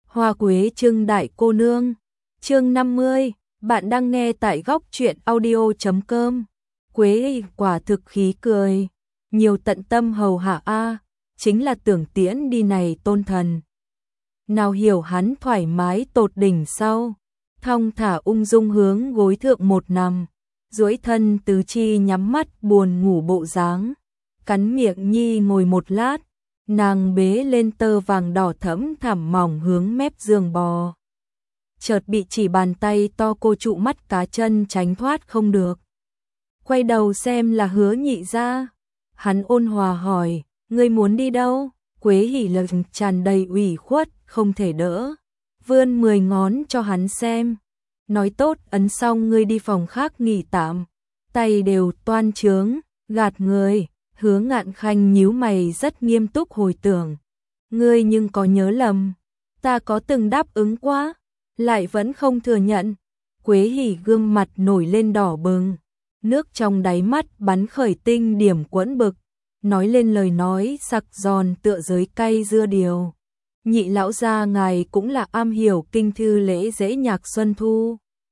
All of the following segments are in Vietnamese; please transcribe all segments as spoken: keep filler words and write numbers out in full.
Hoa quế trưng đại cô nương. Chương năm mươi, bạn đang nghe tại góc truyện audio chấm com. Quế quả thực khí cười, nhiều tận tâm hầu hạ a, chính là tưởng tiễn đi này tôn thần. Nào hiểu hắn thoải mái tột đỉnh sau, thong thả ung dung hướng gối thượng một nằm, duỗi thân tứ chi nhắm mắt buồn ngủ bộ dáng, cắn miệng nhi ngồi một lát, nàng bế lên tơ vàng đỏ thẫm thảm mỏng hướng mép giường bò. Chợt bị chỉ bàn tay to cô trụ mắt cá chân tránh thoát không được. Quay đầu xem là Hứa Nhị gia, hắn ôn hòa hỏi, ngươi muốn đi đâu? Quế hỉ lực tràn đầy ủy khuất, không thể đỡ, vươn mười ngón cho hắn xem, nói tốt ấn xong ngươi đi phòng khác nghỉ tạm, tay đều toan trướng, gạt người. Hứa Ngạn Khanh nhíu mày rất nghiêm túc hồi tưởng, ngươi nhưng có nhớ lầm, ta có từng đáp ứng quá, lại vẫn không thừa nhận. Quế hỉ gương mặt nổi lên đỏ bừng, nước trong đáy mắt bắn khởi tinh điểm quẫn bực, nói lên lời nói sặc giòn tựa giới cay dưa điều. Nhị lão gia ngài cũng là am hiểu kinh thư lễ dễ nhạc xuân thu,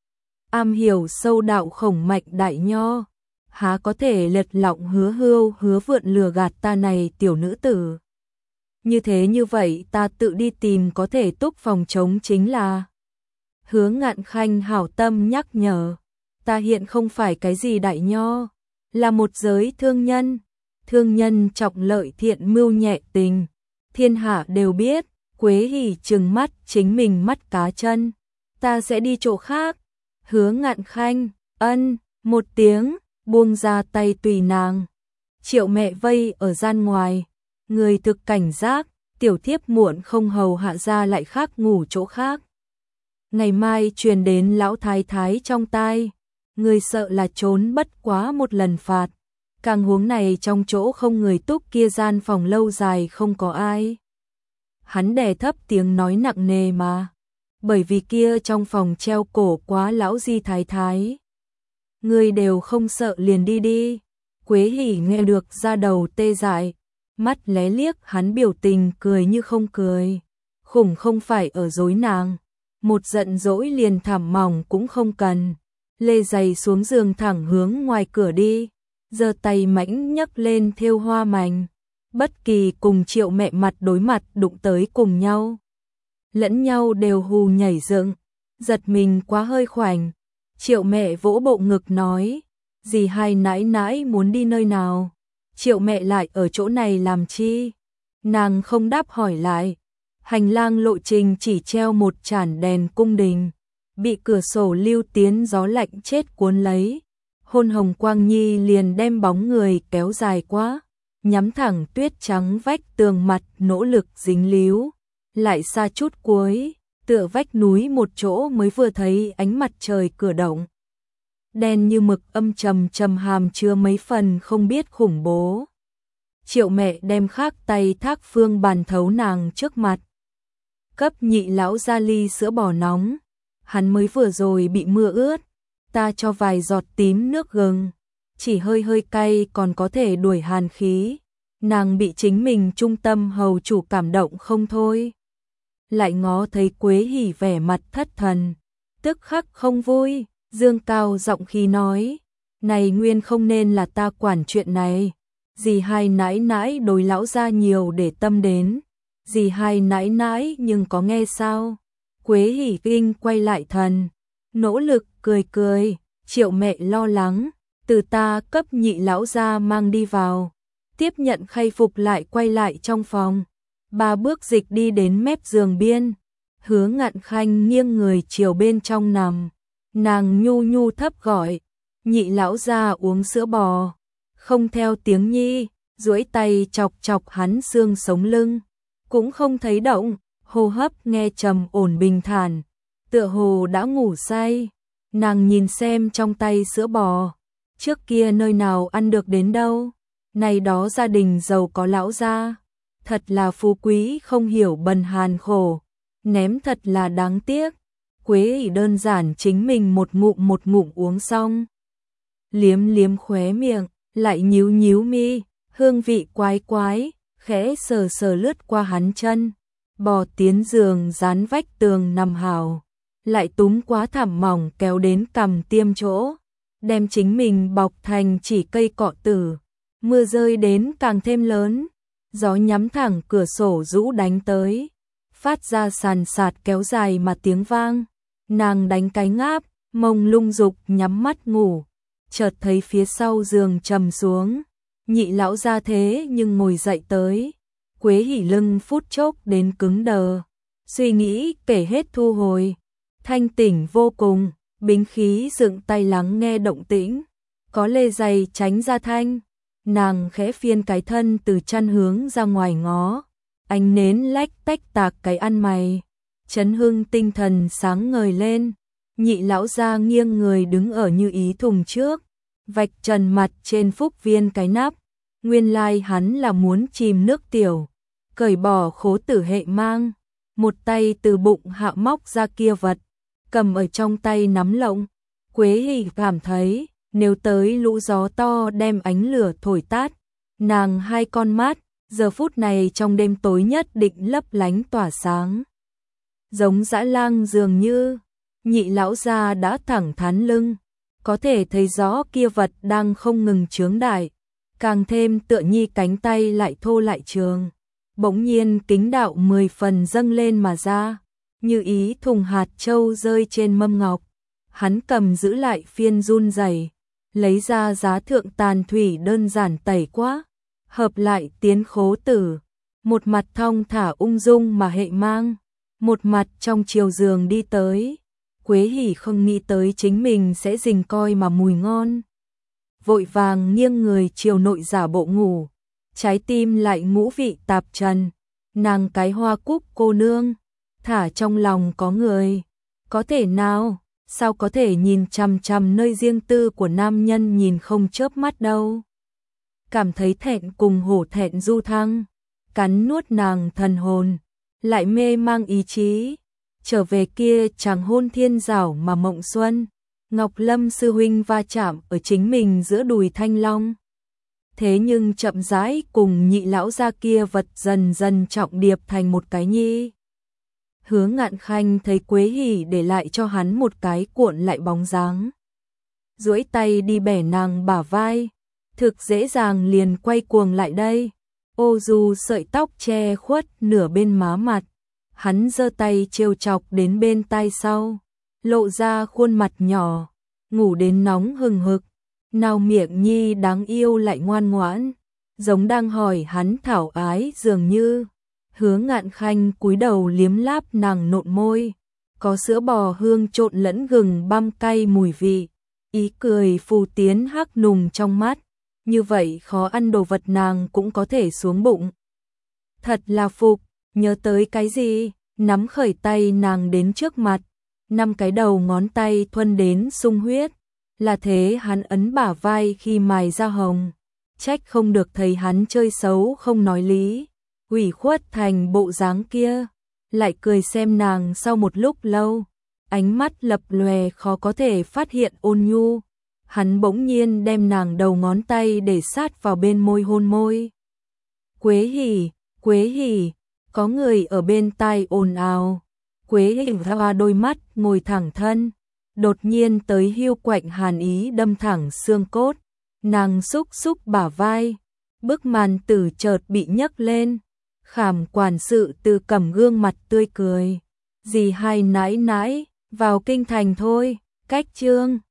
am hiểu sâu đạo khổng mạch đại nho, há có thể lật lọng hứa hưu hứa vượn lừa gạt ta này tiểu nữ tử. Như thế như vậy ta tự đi tìm có thể túc phòng chống chính là. Hứa Ngạn Khanh hảo tâm nhắc nhở, ta hiện không phải cái gì đại nho, là một giới thương nhân, thương nhân trọng lợi thiện mưu nhẹ tình, thiên hạ đều biết. Quế hỉ trừng mắt chính mình mắt cá chân, ta sẽ đi chỗ khác. Hứa Ngạn Khanh ân một tiếng, buông ra tay tùy nàng. Triệu mẹ vây ở gian ngoài, người thực cảnh giác, tiểu thiếp muộn không hầu hạ ra lại khác ngủ chỗ khác. Ngày mai truyền đến lão thái thái trong tai, người sợ là trốn bất quá một lần phạt, càng huống này trong chỗ không người túc kia gian phòng lâu dài không có ai. Hắn đè thấp tiếng nói nặng nề mà, bởi vì kia trong phòng treo cổ quá lão di thái thái. Người đều không sợ liền đi đi. Quế hỉ nghe được ra đầu tê dại, mắt lé liếc hắn biểu tình cười như không cười. Khủng không phải ở dối nàng, một giận dỗi liền thảm mỏng cũng không cần. Lê giày xuống giường thẳng hướng ngoài cửa đi, giơ tay mãnh nhấc lên thêu hoa mảnh. Bất kỳ cùng Triệu mẹ mặt đối mặt đụng tới cùng nhau, lẫn nhau đều hù nhảy dựng, giật mình quá hơi khoảnh. Triệu mẹ vỗ bộ ngực nói, dì hai nãi nãi muốn đi nơi nào? Triệu mẹ lại ở chỗ này làm chi? Nàng không đáp hỏi lại. Hành lang lộ trình chỉ treo một chản đèn cung đình, bị cửa sổ lưu tiến gió lạnh chết cuốn lấy. Hôn hồng quang nhi liền đem bóng người kéo dài quá, nhắm thẳng tuyết trắng vách tường mặt nỗ lực dính líu, lại xa chút cuối, tựa vách núi một chỗ mới vừa thấy ánh mặt trời cửa động. Đen như mực âm trầm trầm hàm chứa mấy phần không biết khủng bố. Triệu mẹ đem khác tay thác phương bàn thấu nàng trước mặt. Cấp nhị lão ra ly sữa bò nóng, hắn mới vừa rồi bị mưa ướt, ta cho vài giọt tím nước gừng, chỉ hơi hơi cay còn có thể đuổi hàn khí. Nàng bị chính mình trung tâm hầu chủ cảm động không thôi. Lại ngó thấy Quế hỉ vẻ mặt thất thần, tức khắc không vui, dương cao giọng khi nói, này nguyên không nên là ta quản chuyện này, dì hai nãi nãi đối lão gia nhiều để tâm đến, dì hai nãi nãi nhưng có nghe sao? Quế hỉ kinh quay lại thần, nỗ lực cười cười. Triệu mẹ lo lắng, từ ta cấp nhị lão gia mang đi vào, tiếp nhận khay phục lại quay lại trong phòng. Ba bước dịch đi đến mép giường biên, Hứa Ngạn Khanh nghiêng người chiều bên trong nằm, nàng nhu nhu thấp gọi, nhị lão gia uống sữa bò, không theo tiếng nhi, duỗi tay chọc chọc hắn xương sống lưng, cũng không thấy động, hô hấp nghe trầm ổn bình thản, tựa hồ đã ngủ say. Nàng nhìn xem trong tay sữa bò, trước kia nơi nào ăn được đến đâu, này đó gia đình giàu có lão gia, thật là phú quý không hiểu bần hàn khổ, ném thật là đáng tiếc. Quế ỉ đơn giản chính mình một ngụm một ngụm uống xong, liếm liếm khóe miệng, lại nhíu nhíu mi, hương vị quái quái, khẽ sờ sờ lướt qua hắn chân, bò tiến giường dán vách tường nằm hào, lại túm quá thảm mỏng kéo đến cằm tiêm chỗ, đem chính mình bọc thành chỉ cây cọ tử. Mưa rơi đến càng thêm lớn, gió nhắm thẳng cửa sổ rũ đánh tới, phát ra sàn sạt kéo dài mà tiếng vang. Nàng đánh cái ngáp, mông lung dục nhắm mắt ngủ, chợt thấy phía sau giường trầm xuống, Nhị lão ra thế nhưng ngồi dậy tới. Quế Hỉ lưng phút chốc đến cứng đờ, suy nghĩ kể hết thu hồi, thanh tỉnh vô cùng, bính khí dựng tay lắng nghe động tĩnh, có lê giày tránh ra thanh, nàng khẽ phiên cái thân từ chăn hướng ra ngoài ngó, ánh nến lách tách tạc cái ăn mày, Trấn Hưng tinh thần sáng ngời lên, Nhị lão ra nghiêng người đứng ở như ý thùng trước, vạch trần mặt trên phúc viên cái nắp, nguyên lai hắn là muốn chìm nước tiểu, cởi bỏ khố tử hệ mang, một tay từ bụng hạ móc ra kia vật, cầm ở trong tay nắm lộng. Quế Hỉ cảm thấy, nếu tới lũ gió to đem ánh lửa thổi tát, nàng hai con mắt, giờ phút này trong đêm tối nhất định lấp lánh tỏa sáng. Giống dã lang dường như, Nhị lão gia đã thẳng thắn lưng, có thể thấy rõ kia vật đang không ngừng chướng đại, càng thêm tựa nhi cánh tay lại thô lại trường. Bỗng nhiên kính đạo mười phần dâng lên mà ra, như ý thùng hạt châu rơi trên mâm ngọc. Hắn cầm giữ lại phiên run rẩy, lấy ra giá thượng tàn thủy đơn giản tẩy quá, hợp lại tiến khố tử, một mặt thong thả ung dung mà hệ mang, một mặt trong chiều giường đi tới. Quế Hỉ không nghĩ tới chính mình sẽ rình coi mà mùi ngon. Vội vàng nghiêng người chiều nội giả bộ ngủ, trái tim lại ngũ vị tạp trần, nàng cái hoa cúc cô nương, thả trong lòng có người, có thể nào, sao có thể nhìn chằm chằm nơi riêng tư của nam nhân nhìn không chớp mắt đâu. Cảm thấy thẹn cùng hổ thẹn du thăng, cắn nuốt nàng thần hồn, lại mê mang ý chí, trở về kia chàng hôn thiên rảo mà mộng xuân, Ngọc Lâm sư huynh va chạm ở chính mình giữa đùi thanh long. Thế nhưng chậm rãi cùng nhị lão gia kia vật dần dần trọng điệp thành một cái nhi. Hứa Ngạn Khanh thấy Quế Hỉ để lại cho hắn một cái cuộn lại bóng dáng, duỗi tay đi bẻ nàng bả vai, thực dễ dàng liền quay cuồng lại đây. Ô dù sợi tóc che khuất nửa bên má mặt, hắn giơ tay trêu chọc đến bên tai sau, lộ ra khuôn mặt nhỏ, ngủ đến nóng hừng hực, nào miệng nhi đáng yêu lại ngoan ngoãn, giống đang hỏi hắn thảo ái dường như. Hứa Ngạn Khanh cúi đầu liếm láp nàng nộn môi, có sữa bò hương trộn lẫn gừng băm cay mùi vị, ý cười phù tiến hắc nùng trong mắt, như vậy khó ăn đồ vật nàng cũng có thể xuống bụng. Thật là phục, nhớ tới cái gì, nắm khởi tay nàng đến trước mặt, năm cái đầu ngón tay thuần đến sung huyết, là thế hắn ấn bả vai khi mài ra hồng, trách không được thấy hắn chơi xấu không nói lý, ủy khuất thành bộ dáng kia, lại cười xem nàng sau một lúc lâu, ánh mắt lập lòe khó có thể phát hiện ôn nhu, hắn bỗng nhiên đem nàng đầu ngón tay để sát vào bên môi hôn môi. Quế Hỉ, Quế Hỉ, có người ở bên tai ồn ào. Quế Hỉ hoa đôi mắt ngồi thẳng thân, đột nhiên tới hiu quạnh hàn ý đâm thẳng xương cốt, nàng xúc xúc bả vai, bức màn tử chợt bị nhấc lên, Khảm quản sự từ cầm gương mặt tươi cười, dì hai nãi nãi, vào kinh thành thôi, cách chương